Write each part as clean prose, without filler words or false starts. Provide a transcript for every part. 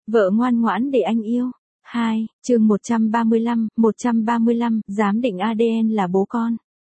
Vợ ngoan ngoãn để anh yêu. 2, chương 135, giám định ADN là bố con.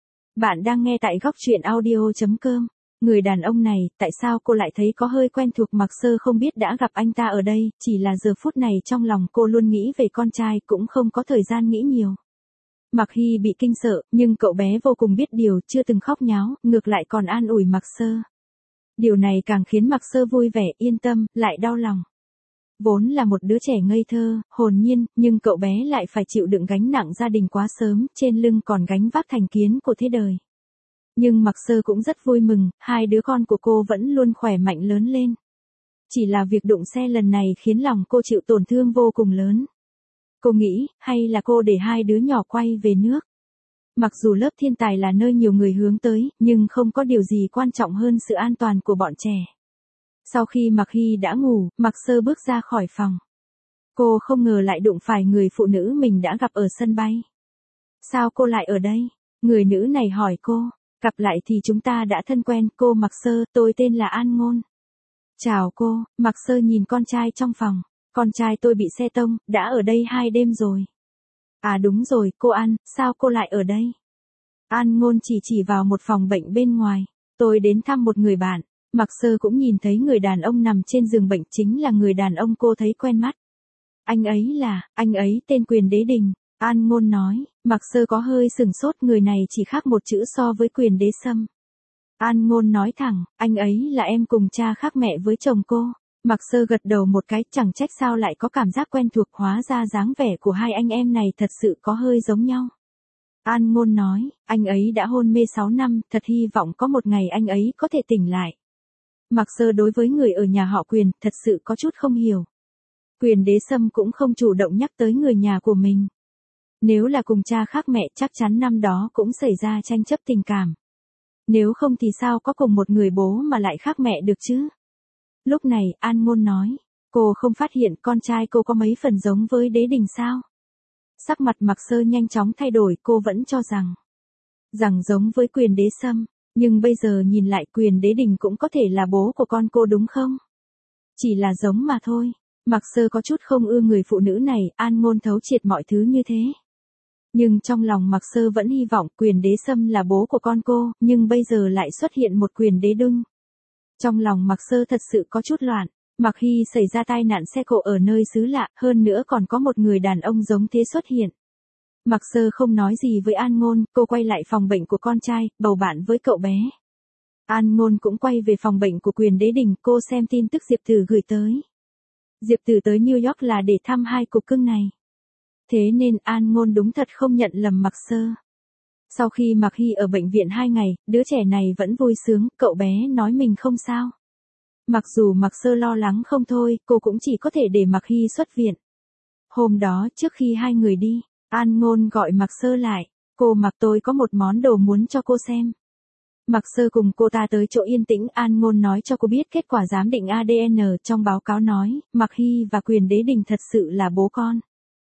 Bạn đang nghe tại góc truyện audio.com. Người đàn ông này, tại sao cô lại thấy có hơi quen thuộc, mặc sơ không biết đã gặp anh ta ở đây, chỉ là giờ phút này trong lòng cô luôn nghĩ về con trai, cũng không có thời gian nghĩ nhiều. Mặc Hy bị kinh sợ, nhưng cậu bé vô cùng biết điều, chưa từng khóc nháo, ngược lại còn an ủi mặc sơ. Điều này càng khiến mặc sơ vui vẻ, yên tâm, lại đau lòng. Vốn là một đứa trẻ ngây thơ, hồn nhiên, nhưng cậu bé lại phải chịu đựng gánh nặng gia đình quá sớm, trên lưng còn gánh vác thành kiến của thế đời. Nhưng mặc sơ cũng rất vui mừng, hai đứa con của cô vẫn luôn khỏe mạnh lớn lên. Chỉ là việc đụng xe lần này khiến lòng cô chịu tổn thương vô cùng lớn. Cô nghĩ, hay là cô để hai đứa nhỏ quay về nước. Mặc dù lớp thiên tài là nơi nhiều người hướng tới, nhưng không có điều gì quan trọng hơn sự an toàn của bọn trẻ. Sau khi Mặc Hy đã ngủ, mặc sơ bước ra khỏi phòng. Cô không ngờ lại đụng phải người phụ nữ mình đã gặp ở sân bay. Sao cô lại ở đây? Người nữ này hỏi cô. Gặp lại thì chúng ta đã thân quen, cô Mặc sơ, tôi tên là An Ngôn. Chào cô, Mặc sơ nhìn con trai trong phòng. Con trai tôi bị xe tông, đã ở đây 2 đêm rồi. À đúng rồi, cô An, sao cô lại ở đây? An Ngôn chỉ vào một phòng bệnh bên ngoài. Tôi đến thăm một người bạn. Mặc sơ cũng nhìn thấy người đàn ông nằm trên giường bệnh, chính là người đàn ông cô thấy quen mắt. Anh ấy tên Quyền Đế Đình, An Ngôn nói. Mặc sơ có hơi sửng sốt, người này chỉ khác một chữ so với Quyền Đế Sâm. An Ngôn nói thẳng, anh ấy là em cùng cha khác mẹ với chồng cô. Mặc sơ gật đầu một cái, chẳng trách sao lại có cảm giác quen thuộc, hóa ra dáng vẻ của hai anh em này thật sự có hơi giống nhau. An Ngôn nói, anh ấy đã hôn mê 6 năm, thật hy vọng có một ngày anh ấy có thể tỉnh lại. Mặc sơ đối với người ở nhà họ Quyền, thật sự có chút không hiểu. Quyền Đế Sâm cũng không chủ động nhắc tới người nhà của mình. Nếu là cùng cha khác mẹ, chắc chắn năm đó cũng xảy ra tranh chấp tình cảm. Nếu không thì sao có cùng một người bố mà lại khác mẹ được chứ? Lúc này, An Ngôn nói, cô không phát hiện con trai cô có mấy phần giống với Đế Đình sao? Sắc mặt mặc sơ nhanh chóng thay đổi, cô vẫn cho rằng giống với Quyền Đế Sâm. Nhưng bây giờ nhìn lại, Quyền Đế Đình cũng có thể là bố của con cô đúng không? Chỉ là giống mà thôi. Mặc sơ có chút không ưa người phụ nữ này, An Ngôn thấu triệt mọi thứ như thế. Nhưng trong lòng mặc sơ vẫn hy vọng Quyền Đế Sâm là bố của con cô, nhưng bây giờ lại xuất hiện một Quyền Đế Đung. Trong lòng mặc sơ thật sự có chút loạn. Mặc Hy xảy ra tai nạn xe cộ ở nơi xứ lạ, hơn nữa còn có một người đàn ông giống thế xuất hiện. Mặc sơ không nói gì với An Ngôn, cô quay lại phòng bệnh của con trai, bầu bạn với cậu bé. An Ngôn cũng quay về phòng bệnh của Quyền Đế Đình, cô xem tin tức Diệp Tử gửi tới. Diệp Tử tới New York là để thăm hai cục cưng này. Thế nên An Ngôn đúng thật không nhận lầm mặc sơ. Sau khi Mặc Hy ở bệnh viện 2 ngày, đứa trẻ này vẫn vui sướng, cậu bé nói mình không sao. Mặc dù mặc sơ lo lắng không thôi, cô cũng chỉ có thể để Mặc Hy xuất viện. Hôm đó, trước khi hai người đi, An Ngôn gọi Mặc sơ lại. Cô Mặc, tôi có một món đồ muốn cho cô xem. Mặc sơ cùng cô ta tới chỗ yên tĩnh, An Ngôn nói cho cô biết kết quả giám định ADN, trong báo cáo nói, Mặc Hy và Quyền Đế Đình thật sự là bố con.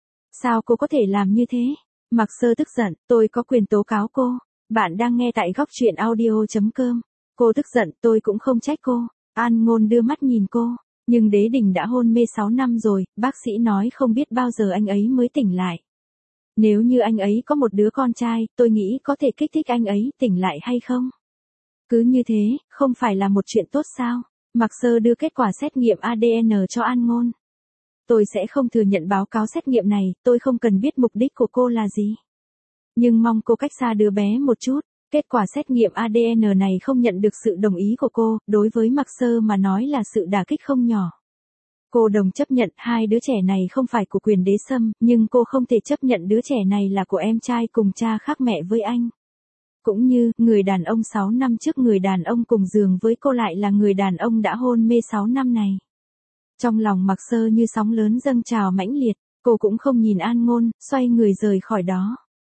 Sao cô có thể làm như thế? Mặc sơ tức giận, tôi có quyền tố cáo cô. Bạn đang nghe tại góc truyện audio.com. Cô tức giận, tôi cũng không trách cô. An Ngôn đưa mắt nhìn cô. Nhưng Đế Đình đã hôn mê 6 năm rồi, bác sĩ nói không biết bao giờ anh ấy mới tỉnh lại. Nếu như anh ấy có một đứa con trai, tôi nghĩ có thể kích thích anh ấy tỉnh lại hay không? Cứ như thế, không phải là một chuyện tốt sao? Mặc sơ đưa kết quả xét nghiệm ADN cho An Ngôn. Tôi sẽ không thừa nhận báo cáo xét nghiệm này, tôi không cần biết mục đích của cô là gì. Nhưng mong cô cách xa đứa bé một chút. Kết quả xét nghiệm ADN này không nhận được sự đồng ý của cô, đối với Mặc sơ mà nói là sự đả kích không nhỏ. Cô đồng chấp nhận hai đứa trẻ này không phải của Quyền Đế Sâm, nhưng cô không thể chấp nhận đứa trẻ này là của em trai cùng cha khác mẹ với anh. Cũng như, người đàn ông 6 năm trước, người đàn ông cùng giường với cô lại là người đàn ông đã hôn mê 6 năm này. Trong lòng Mặc sơ như sóng lớn dâng trào mãnh liệt, cô cũng không nhìn An Ngôn, xoay người rời khỏi đó.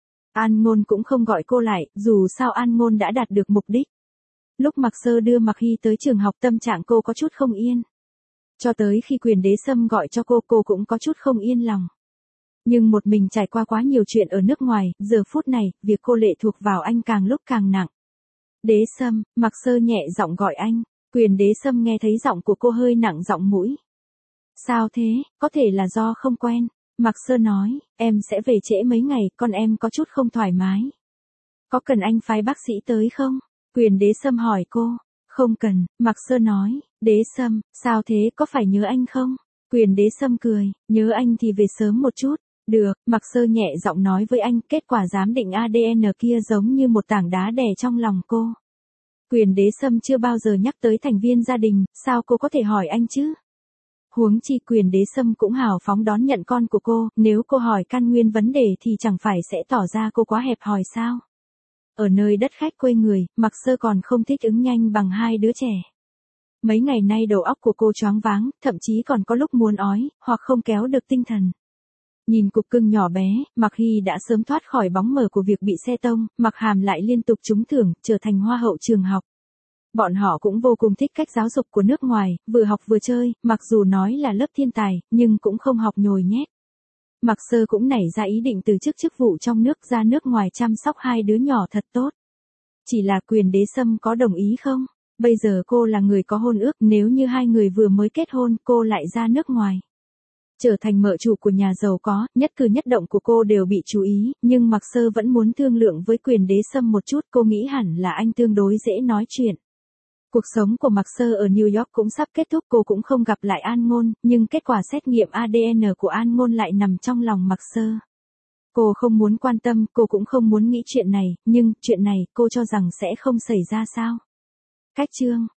An Ngôn cũng không gọi cô lại, dù sao An Ngôn đã đạt được mục đích. Lúc Mặc sơ đưa Mặc Hy tới trường học, tâm trạng cô có chút không yên. Cho tới khi Quyền Đế Sâm gọi cho cô cũng có chút không yên lòng. Nhưng một mình trải qua quá nhiều chuyện ở nước ngoài, giờ phút này, việc cô lệ thuộc vào anh càng lúc càng nặng. Đế Sâm, Mặc sơ nhẹ giọng gọi anh. Quyền Đế Sâm nghe thấy giọng của cô hơi nặng giọng mũi. Sao thế, có thể là do không quen. Mạc Sơ nói, em sẽ về trễ mấy ngày, con em có chút không thoải mái. Có cần anh phái bác sĩ tới không? Quyền Đế Sâm hỏi cô. Không cần, Mạc Sơ nói, Đế Sâm, sao thế, có phải nhớ anh không? Quyền Đế Sâm cười, nhớ anh thì về sớm một chút. Được, Mạc Sơ nhẹ giọng nói với anh, kết quả giám định ADN kia giống như một tảng đá đè trong lòng cô. Quyền Đế Sâm chưa bao giờ nhắc tới thành viên gia đình, sao cô có thể hỏi anh chứ? Huống chi Quyền Đế Sâm cũng hào phóng đón nhận con của cô, nếu cô hỏi căn nguyên vấn đề thì chẳng phải sẽ tỏ ra cô quá hẹp hòi sao? Ở nơi đất khách quê người, Mạc Sơ còn không thích ứng nhanh bằng hai đứa trẻ. Mấy ngày nay đầu óc của cô choáng váng, thậm chí còn có lúc muốn ói, hoặc không kéo được tinh thần. Nhìn cục cưng nhỏ bé, Mạc Hy đã sớm thoát khỏi bóng mờ của việc bị xe tông, Mạc Hàm lại liên tục trúng thưởng, trở thành hoa hậu trường học. Bọn họ cũng vô cùng thích cách giáo dục của nước ngoài, vừa học vừa chơi, mặc dù nói là lớp thiên tài, nhưng cũng không học nhồi nhét. Mạc Sơ cũng nảy ra ý định từ chức vụ trong nước ra nước ngoài chăm sóc hai đứa nhỏ thật tốt. Chỉ là Quyền Đế Sâm có đồng ý không? Bây giờ cô là người có hôn ước, nếu như hai người vừa mới kết hôn, cô lại ra nước ngoài. Trở thành mợ chủ của nhà giàu có, nhất cử nhất động của cô đều bị chú ý, nhưng Mạc Sơ vẫn muốn thương lượng với Quyền Đế Sâm một chút, cô nghĩ hẳn là anh tương đối dễ nói chuyện. Cuộc sống của Mạc Sơ ở New York cũng sắp kết thúc, cô cũng không gặp lại An Ngôn, nhưng kết quả xét nghiệm ADN của An Ngôn lại nằm trong lòng Mạc Sơ. Cô không muốn quan tâm, cô cũng không muốn nghĩ chuyện này, nhưng chuyện này cô cho rằng sẽ không xảy ra sao? Cách chương